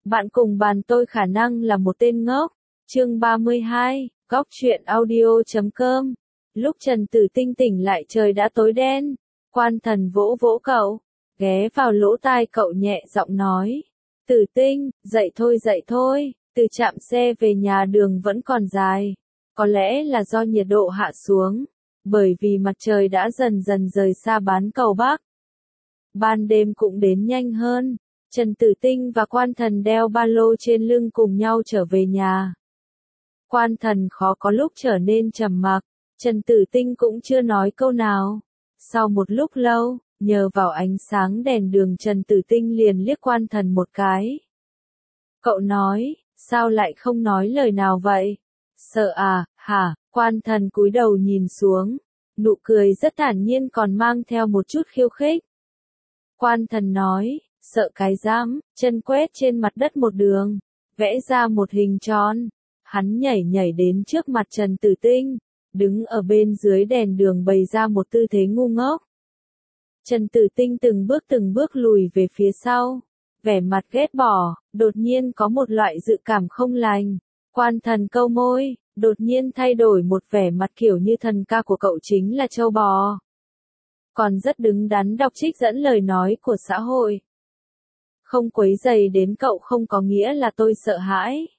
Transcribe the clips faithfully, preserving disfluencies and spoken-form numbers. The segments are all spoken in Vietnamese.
Bạn cùng bàn tôi khả năng là một tên ngốc. Chương ba mươi hai, góc truyện audio chấm com. Lúc Trần Tử Tinh tỉnh lại trời đã tối đen. Quan Thần vỗ vỗ cậu, ghé vào lỗ tai cậu nhẹ giọng nói. Tử Tinh, dậy thôi dậy thôi, từ trạm xe về nhà đường vẫn còn dài. Có lẽ là do nhiệt độ hạ xuống, bởi vì mặt trời đã dần dần rời xa bán cầu Bắc. Ban đêm cũng đến nhanh hơn. Trần Tử Tinh và Quan Thần đeo ba lô trên lưng cùng nhau trở về nhà. Quan Thần khó có lúc trở nên trầm mặc, Trần Tử Tinh cũng chưa nói câu nào. Sau một lúc lâu, nhờ vào ánh sáng đèn đường Trần Tử Tinh liền liếc Quan Thần một cái. Cậu nói, sao lại không nói lời nào vậy? Sợ à, hả? Quan Thần cúi đầu nhìn xuống, nụ cười rất thản nhiên còn mang theo một chút khiêu khích. Quan Thần nói, sợ cái dám, chân quét trên mặt đất một đường, vẽ ra một hình tròn. Hắn nhảy nhảy đến trước mặt Trần Tử Tinh, đứng ở bên dưới đèn đường bày ra một tư thế ngu ngốc. Trần Tử Tinh từng bước từng bước lùi về phía sau, vẻ mặt ghét bỏ, đột nhiên có một loại dự cảm không lành. Quan Thần câu môi, đột nhiên thay đổi một vẻ mặt kiểu như thần ca của cậu chính là trâu bò. Còn rất đứng đắn đọc trích dẫn lời nói của xã hội. Không quấy rầy đến cậu không có nghĩa là tôi sợ hãi.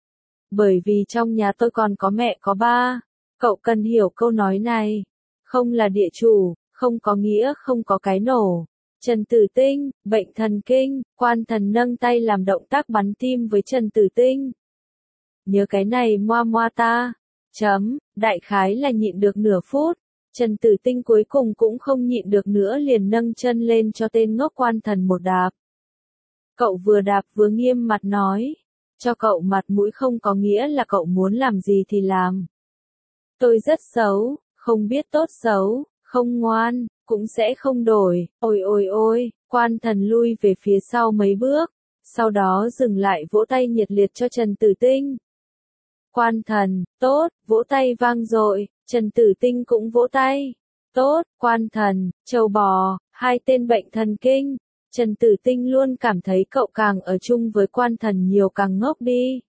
Bởi vì trong nhà tôi còn có mẹ có ba. Cậu cần hiểu câu nói này. Không là địa chủ, không có nghĩa không có cái nổ. Trần Tử Tinh, bệnh thần kinh, Quan Thần nâng tay làm động tác bắn tim với Trần Tử Tinh. Nhớ cái này moa moa ta. Chấm, đại khái là nhịn được nửa phút. Trần Tử Tinh cuối cùng cũng không nhịn được nữa liền nâng chân lên cho tên ngốc Quan Thần một đạp. Cậu vừa đạp vừa nghiêm mặt nói. Cho cậu mặt mũi không có nghĩa là cậu muốn làm gì thì làm. Tôi rất xấu, không biết tốt xấu, không ngoan, cũng sẽ không đổi. Ôi ôi ôi, Quan Thần lui về phía sau mấy bước, sau đó dừng lại vỗ tay nhiệt liệt cho Trần Tử Tinh. Quan Thần, tốt, vỗ tay vang dội, Trần Tử Tinh cũng vỗ tay. Tốt, Quan Thần, trâu bò, hai tên bệnh thần kinh. Trần Tử Tinh luôn cảm thấy cậu càng ở chung với Quan Thần nhiều càng ngốc đi.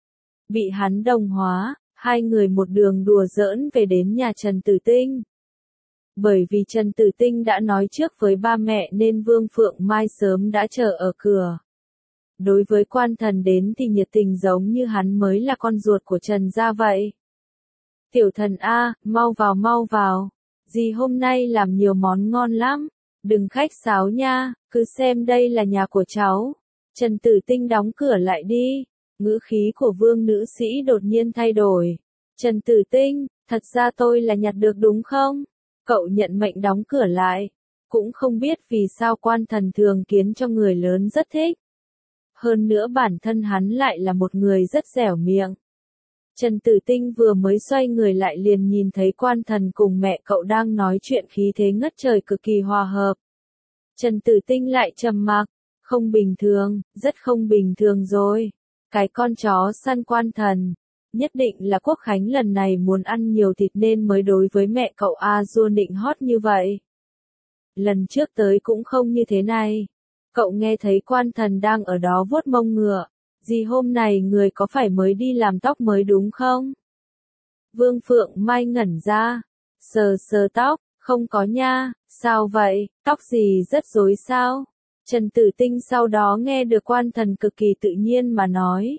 Bị hắn đồng hóa, hai người một đường đùa giỡn về đến nhà Trần Tử Tinh. Bởi vì Trần Tử Tinh đã nói trước với ba mẹ nên Vương Phượng Mai sớm đã chờ ở cửa. Đối với Quan Thần đến thì nhiệt tình giống như hắn mới là con ruột của Trần gia vậy. Tiểu thần A, mau vào mau vào. Dì hôm nay làm nhiều món ngon lắm. Đừng khách sáo nha, cứ xem đây là nhà của cháu. Trần Tử Tinh đóng cửa lại đi. Ngữ khí của Vương nữ sĩ đột nhiên thay đổi. Trần Tử Tinh, thật ra tôi là nhặt được đúng không? Cậu nhận mệnh đóng cửa lại. Cũng không biết vì sao Quan Thần thường kiến cho người lớn rất thích. Hơn nữa bản thân hắn lại là một người rất dẻo miệng. Trần Tử Tinh vừa mới xoay người lại liền nhìn thấy Quan Thần cùng mẹ cậu đang nói chuyện khí thế ngất trời cực kỳ hòa hợp. Trần Tử Tinh lại trầm mặc, không bình thường, rất không bình thường rồi. Cái con chó săn Quan Thần, nhất định là Quốc Khánh lần này muốn ăn nhiều thịt nên mới đối với mẹ cậu A Du nịnh hót như vậy. Lần trước tới cũng không như thế này. Cậu nghe thấy Quan Thần đang ở đó vuốt mông ngựa. Dì hôm này người có phải mới đi làm tóc mới đúng không? Vương Phượng Mai ngẩn ra. Sờ sờ tóc, không có nha, sao vậy, tóc gì rất rối sao? Trần Tử Tinh sau đó nghe được Quan Thần cực kỳ tự nhiên mà nói.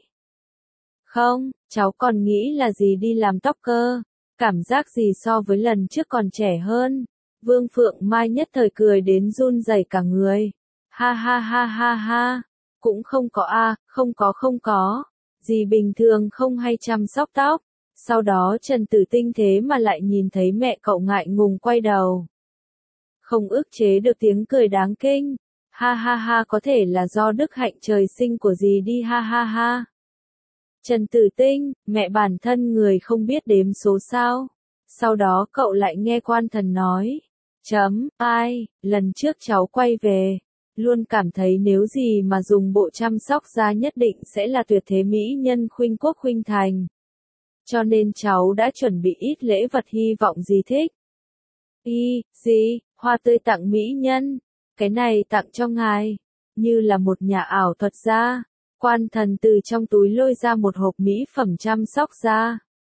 Không, cháu còn nghĩ là dì đi làm tóc cơ. Cảm giác gì so với lần trước còn trẻ hơn. Vương Phượng Mai nhất thời cười đến run rẩy cả người. Ha ha ha ha ha. Cũng không có a, à, không có không có. Dì bình thường không hay chăm sóc tóc. Sau đó Trần Tử Tinh thế mà lại nhìn thấy mẹ cậu ngại ngùng quay đầu. Không ức chế được tiếng cười đáng kinh. Ha ha ha, có thể là do đức hạnh trời sinh của dì đi ha ha ha. Trần Tử Tinh, mẹ bản thân người không biết đếm số sao. Sau đó cậu lại nghe Quan Thần nói. Chấm, ai, lần trước cháu quay về. Luôn cảm thấy nếu gì mà dùng bộ chăm sóc da nhất định sẽ là tuyệt thế mỹ nhân khuynh quốc khuynh thành. Cho nên cháu đã chuẩn bị ít lễ vật hy vọng dì thích. Y, gì, hoa tươi tặng mỹ nhân. Cái này tặng cho ngài. Như là một nhà ảo thuật da. Quan Thần từ trong túi lôi ra một hộp mỹ phẩm chăm sóc da.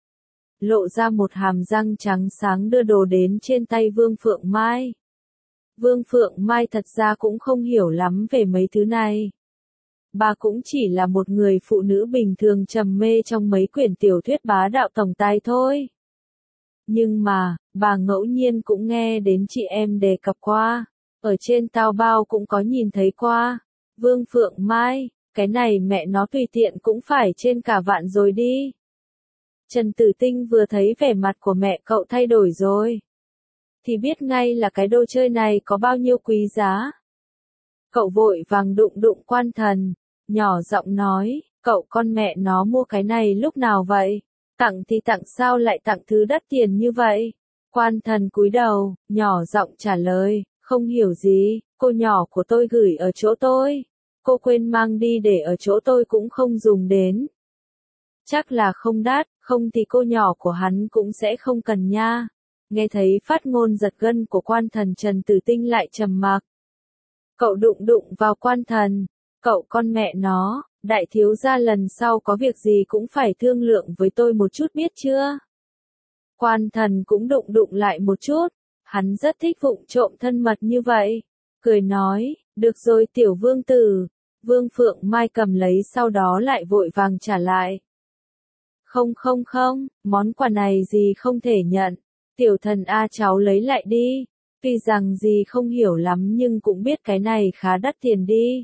Lộ ra một hàm răng trắng sáng đưa đồ đến trên tay Vương Phượng Mai. Vương Phượng Mai thật ra cũng không hiểu lắm về mấy thứ này. Bà cũng chỉ là một người phụ nữ bình thường trầm mê trong mấy quyển tiểu thuyết bá đạo tổng tài thôi. Nhưng mà, bà ngẫu nhiên cũng nghe đến chị em đề cập qua. Ở trên Taobao cũng có nhìn thấy qua. Vương Phượng Mai, cái này mẹ nó tùy tiện cũng phải trên cả vạn rồi đi. Trần Tử Tinh vừa thấy vẻ mặt của mẹ cậu thay đổi rồi, thì biết ngay là cái đồ chơi này có bao nhiêu quý giá. Cậu vội vàng đụng đụng Quan Thần, nhỏ giọng nói, cậu con mẹ nó mua cái này lúc nào vậy? Tặng thì tặng sao lại tặng thứ đắt tiền như vậy? Quan Thần cúi đầu, nhỏ giọng trả lời, không hiểu gì, cô nhỏ của tôi gửi ở chỗ tôi. Cô quên mang đi để ở chỗ tôi cũng không dùng đến. Chắc là không đắt, không thì cô nhỏ của hắn cũng sẽ không cần nha. Nghe thấy phát ngôn giật gân của Quan Thần, Trần Tử Tinh lại trầm mặc. Cậu đụng đụng vào Quan Thần, cậu con mẹ nó, đại thiếu gia lần sau có việc gì cũng phải thương lượng với tôi một chút biết chưa? Quan Thần cũng đụng đụng lại một chút, hắn rất thích vụng trộm thân mật như vậy. Cười nói, được rồi tiểu vương tử. Vương Phượng Mai cầm lấy sau đó lại vội vàng trả lại. Không không không, món quà này gì không thể nhận. Tiểu thần A cháu lấy lại đi. Tuy rằng gì không hiểu lắm nhưng cũng biết cái này khá đắt tiền đi.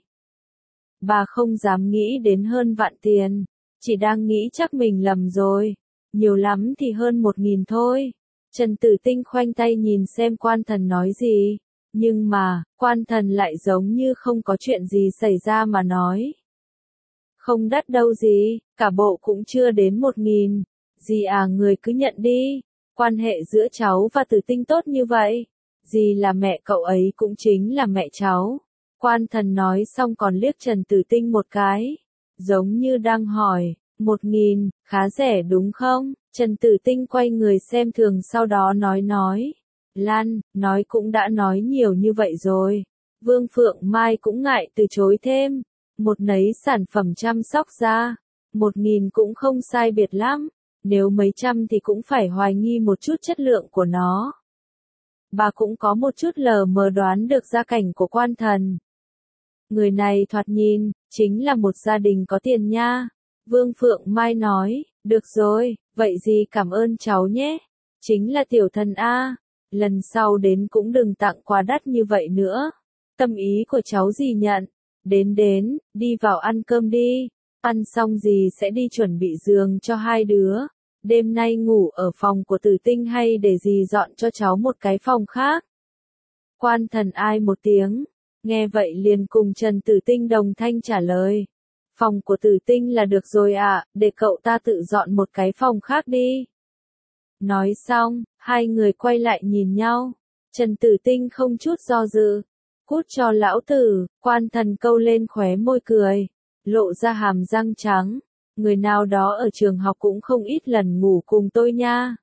Bà không dám nghĩ đến hơn vạn tiền. Chỉ đang nghĩ chắc mình lầm rồi. Nhiều lắm thì hơn một nghìn thôi. Trần Tử Tinh khoanh tay nhìn xem Quan Thần nói gì. Nhưng mà, Quan Thần lại giống như không có chuyện gì xảy ra mà nói. Không đắt đâu gì, cả bộ cũng chưa đến một nghìn. Dì à người cứ nhận đi. Quan hệ giữa cháu và Tử Tinh tốt như vậy. Dì là mẹ cậu ấy cũng chính là mẹ cháu. Quan Thần nói xong còn liếc Trần Tử Tinh một cái. Giống như đang hỏi, một nghìn, khá rẻ đúng không? Trần Tử Tinh quay người xem thường sau đó nói nói. Lan, nói cũng đã nói nhiều như vậy rồi. Vương Phượng Mai cũng ngại từ chối thêm. Một nấy sản phẩm chăm sóc da. Một nghìn cũng không sai biệt lắm. Nếu mấy trăm thì cũng phải hoài nghi một chút chất lượng của nó. Bà cũng có một chút lờ mờ đoán được gia cảnh của Quan Thần. Người này thoạt nhìn, chính là một gia đình có tiền nha. Vương Phượng Mai nói, được rồi, vậy gì cảm ơn cháu nhé. Chính là tiểu thần A. Lần sau đến cũng đừng tặng quà đắt như vậy nữa. Tâm ý của cháu gì nhận. Đến đến, đi vào ăn cơm đi. Ăn xong gì sẽ đi chuẩn bị giường cho hai đứa. Đêm nay ngủ ở phòng của Tử Tinh hay để dì dọn cho cháu một cái phòng khác? Quan Thần ai một tiếng. Nghe vậy liền cùng Trần Tử Tinh đồng thanh trả lời. Phòng của Tử Tinh là được rồi ạ, à, để cậu ta tự dọn một cái phòng khác đi. Nói xong, hai người quay lại nhìn nhau. Trần Tử Tinh không chút do dự. Cút cho lão tử, Quan Thần câu lên khóe môi cười. Lộ ra hàm răng trắng. Người nào đó ở trường học cũng không ít lần ngủ cùng tôi nha.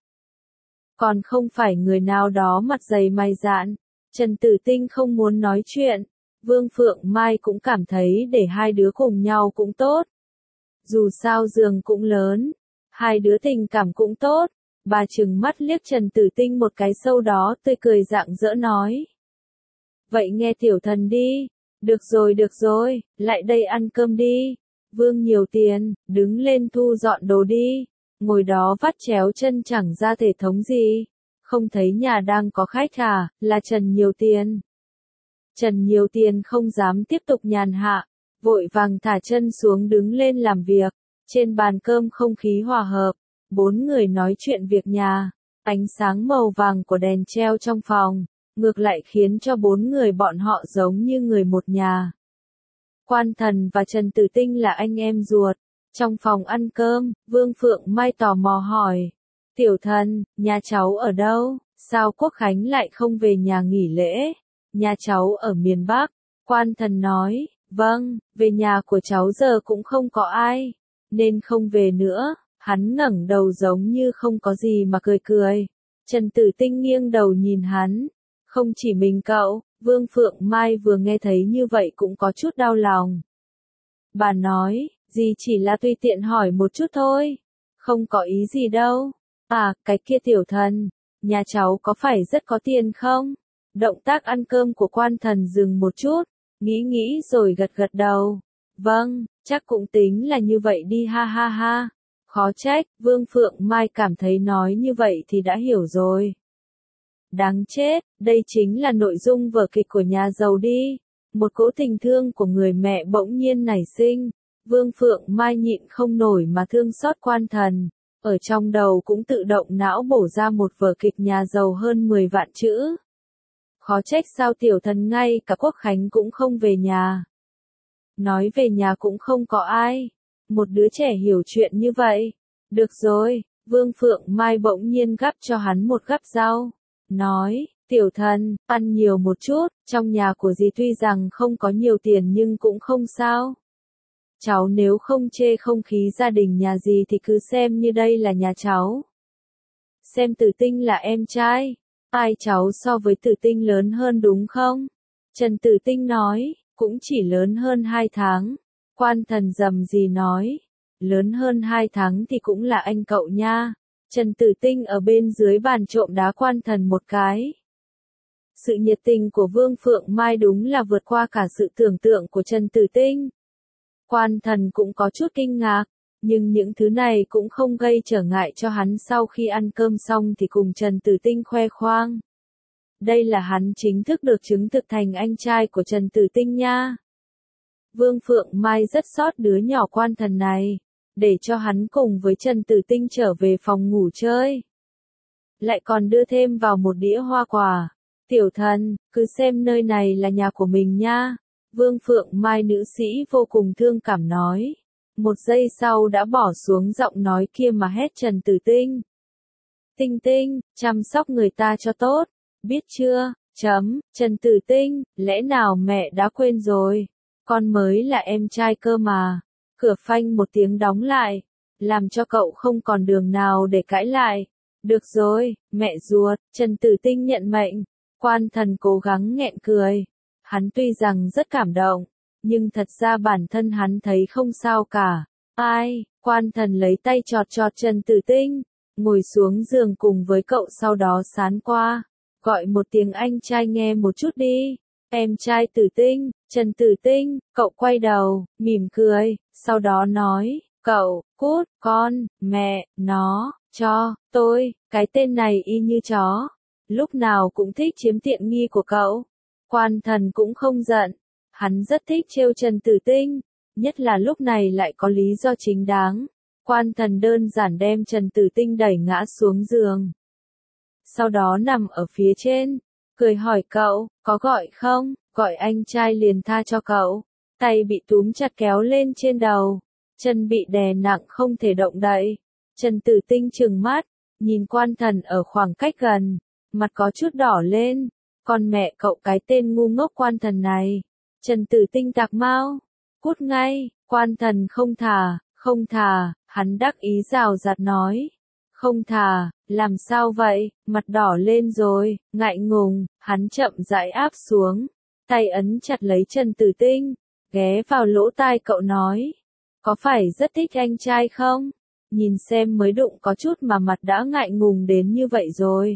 Còn không phải người nào đó mặt dày mày dạn. Trần Tử Tinh không muốn nói chuyện. Vương Phượng Mai cũng cảm thấy để hai đứa cùng nhau cũng tốt. Dù sao giường cũng lớn. Hai đứa tình cảm cũng tốt. Bà trừng mắt liếc Trần Tử Tinh một cái sâu đó tươi cười rạng rỡ nói. Vậy nghe tiểu thần đi. Được rồi được rồi, lại đây ăn cơm đi. Vương nhiều tiền, đứng lên thu dọn đồ đi. Ngồi đó vắt chéo chân chẳng ra thể thống gì. Không thấy nhà đang có khách à, là Trần nhiều tiền. Trần nhiều tiền không dám tiếp tục nhàn hạ. Vội vàng thả chân xuống đứng lên làm việc. Trên bàn cơm không khí hòa hợp. Bốn người nói chuyện việc nhà. Ánh sáng màu vàng của đèn treo trong phòng. Ngược lại khiến cho bốn người bọn họ giống như người một nhà. Quan Thần và Trần Tử Tinh là anh em ruột. Trong phòng ăn cơm, Vương Phượng Mai tò mò hỏi. Tiểu thần, nhà cháu ở đâu? Sao Quốc Khánh lại không về nhà nghỉ lễ? Nhà cháu ở miền Bắc. Quan Thần nói, vâng, về nhà của cháu giờ cũng không có ai. Nên không về nữa. Hắn ngẩng đầu giống như không có gì mà cười cười. Trần Tử Tinh nghiêng đầu nhìn hắn. Không chỉ mình cậu, Vương Phượng Mai vừa nghe thấy như vậy cũng có chút đau lòng. Bà nói, dì chỉ là tùy tiện hỏi một chút thôi. Không có ý gì đâu. À, cái kia tiểu thần, nhà cháu có phải rất có tiền không? Động tác ăn cơm của quan thần dừng một chút, nghĩ nghĩ rồi gật gật đầu. Vâng, chắc cũng tính là như vậy đi ha ha ha. Khó trách, Vương Phượng Mai cảm thấy nói như vậy thì đã hiểu rồi. Đáng chết, đây chính là nội dung vở kịch của nhà giàu đi. Một cỗ tình thương của người mẹ bỗng nhiên nảy sinh. Vương Phượng Mai nhịn không nổi mà thương xót quan thần. Ở trong đầu cũng tự động não bổ ra một vở kịch nhà giàu hơn mười vạn chữ. Khó trách sao tiểu thần ngay cả Quốc Khánh cũng không về nhà. Nói về nhà cũng không có ai. Một đứa trẻ hiểu chuyện như vậy. Được rồi, Vương Phượng Mai bỗng nhiên gắp cho hắn một gắp rau. Nói, tiểu thần, ăn nhiều một chút, trong nhà của dì tuy rằng không có nhiều tiền nhưng cũng không sao. Cháu nếu không chê không khí gia đình nhà dì thì cứ xem như đây là nhà cháu. Xem Tử Tinh là em trai. Ai cháu so với Tử Tinh lớn hơn đúng không? Trần Tử Tinh nói, cũng chỉ lớn hơn hai tháng. Quan thần rầm rì nói, lớn hơn hai tháng thì cũng là anh cậu nha. Trần Tử Tinh ở bên dưới bàn trộm đá quan thần một cái. Sự nhiệt tình của Vương Phượng Mai đúng là vượt qua cả sự tưởng tượng của Trần Tử Tinh. Quan thần cũng có chút kinh ngạc, nhưng những thứ này cũng không gây trở ngại cho hắn sau khi ăn cơm xong thì cùng Trần Tử Tinh khoe khoang. Đây là hắn chính thức được chứng thực thành anh trai của Trần Tử Tinh nha. Vương Phượng Mai rất xót đứa nhỏ quan thần này, để cho hắn cùng với Trần Tử Tinh trở về phòng ngủ chơi. Lại còn đưa thêm vào một đĩa hoa quả. Tiểu thần, cứ xem nơi này là nhà của mình nha. Vương Phượng Mai nữ sĩ vô cùng thương cảm nói. Một giây sau đã bỏ xuống giọng nói kia mà hét Trần Tử Tinh. Tinh Tinh, chăm sóc người ta cho tốt. Biết chưa? Chấm, Trần Tử Tinh, lẽ nào mẹ đã quên rồi? Con mới là em trai cơ mà. Cửa phanh một tiếng đóng lại, làm cho cậu không còn đường nào để cãi lại. Được rồi, mẹ ruột, Trần Tử Tinh nhận mệnh. Quan thần cố gắng nghẹn cười. Hắn tuy rằng rất cảm động, nhưng thật ra bản thân hắn thấy không sao cả. Ai, quan thần lấy tay chọt chọt Trần Tử Tinh, ngồi xuống giường cùng với cậu sau đó sán qua. Gọi một tiếng anh trai nghe một chút đi. Em trai Tử Tinh, Trần Tử Tinh, cậu quay đầu, mỉm cười, sau đó nói, cậu, cút, con, mẹ, nó, cho, tôi, cái tên này y như chó. Lúc nào cũng thích chiếm tiện nghi của cậu. Quan thần cũng không giận. Hắn rất thích trêu Trần Tử Tinh. Nhất là lúc này lại có lý do chính đáng. Quan thần đơn giản đem Trần Tử Tinh đẩy ngã xuống giường. Sau đó nằm ở phía trên. Cười hỏi cậu, có gọi không? Gọi anh trai liền tha cho cậu. Tay bị túm chặt kéo lên trên đầu. Chân bị đè nặng không thể động đậy. Trần Tử Tinh trừng mắt. Nhìn quan thần ở khoảng cách gần. Mặt có chút đỏ lên. Con mẹ cậu cái tên ngu ngốc quan thần này. Trần Tử Tinh tạc mau. Cút ngay, quan thần không thà, không thà, hắn đắc ý rào rạt nói. Không thà, làm sao vậy, mặt đỏ lên rồi, ngại ngùng, hắn chậm rãi áp xuống. Tay ấn chặt lấy Trần Tử Tinh, ghé vào lỗ tai cậu nói. Có phải rất thích anh trai không? Nhìn xem mới đụng có chút mà mặt đã ngại ngùng đến như vậy rồi.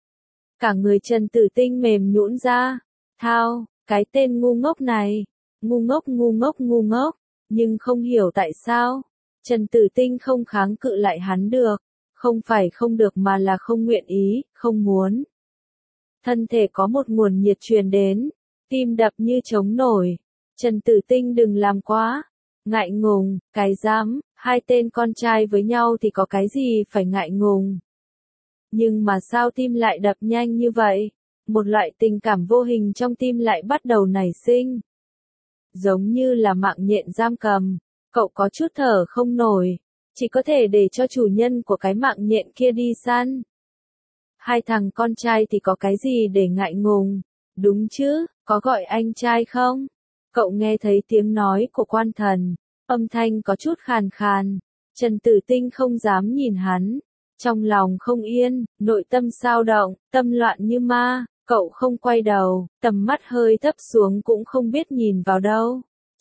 Cả người Trần Tử Tinh mềm nhũn ra. Thao, cái tên ngu ngốc này. Ngu ngốc ngu ngốc ngu ngốc. Nhưng không hiểu tại sao. Trần Tử Tinh không kháng cự lại hắn được. Không phải không được mà là không nguyện ý, không muốn. Thân thể có một nguồn nhiệt truyền đến. Tim đập như trống nổi. Trần Tử Tinh đừng làm quá. Ngại ngùng, cái dám, hai tên con trai với nhau thì có cái gì phải ngại ngùng. Nhưng mà sao tim lại đập nhanh như vậy? Một loại tình cảm vô hình trong tim lại bắt đầu nảy sinh. Giống như là mạng nhện giam cầm, cậu có chút thở không nổi, chỉ có thể để cho chủ nhân của cái mạng nhện kia đi săn. Hai thằng con trai thì có cái gì để ngại ngùng, đúng chứ, có gọi anh trai không? Cậu nghe thấy tiếng nói của quan thần, âm thanh có chút khàn khàn, Trần Tử Tinh không dám nhìn hắn. Trong lòng không yên, nội tâm sao động, tâm loạn như ma, cậu không quay đầu, tầm mắt hơi thấp xuống cũng không biết nhìn vào đâu.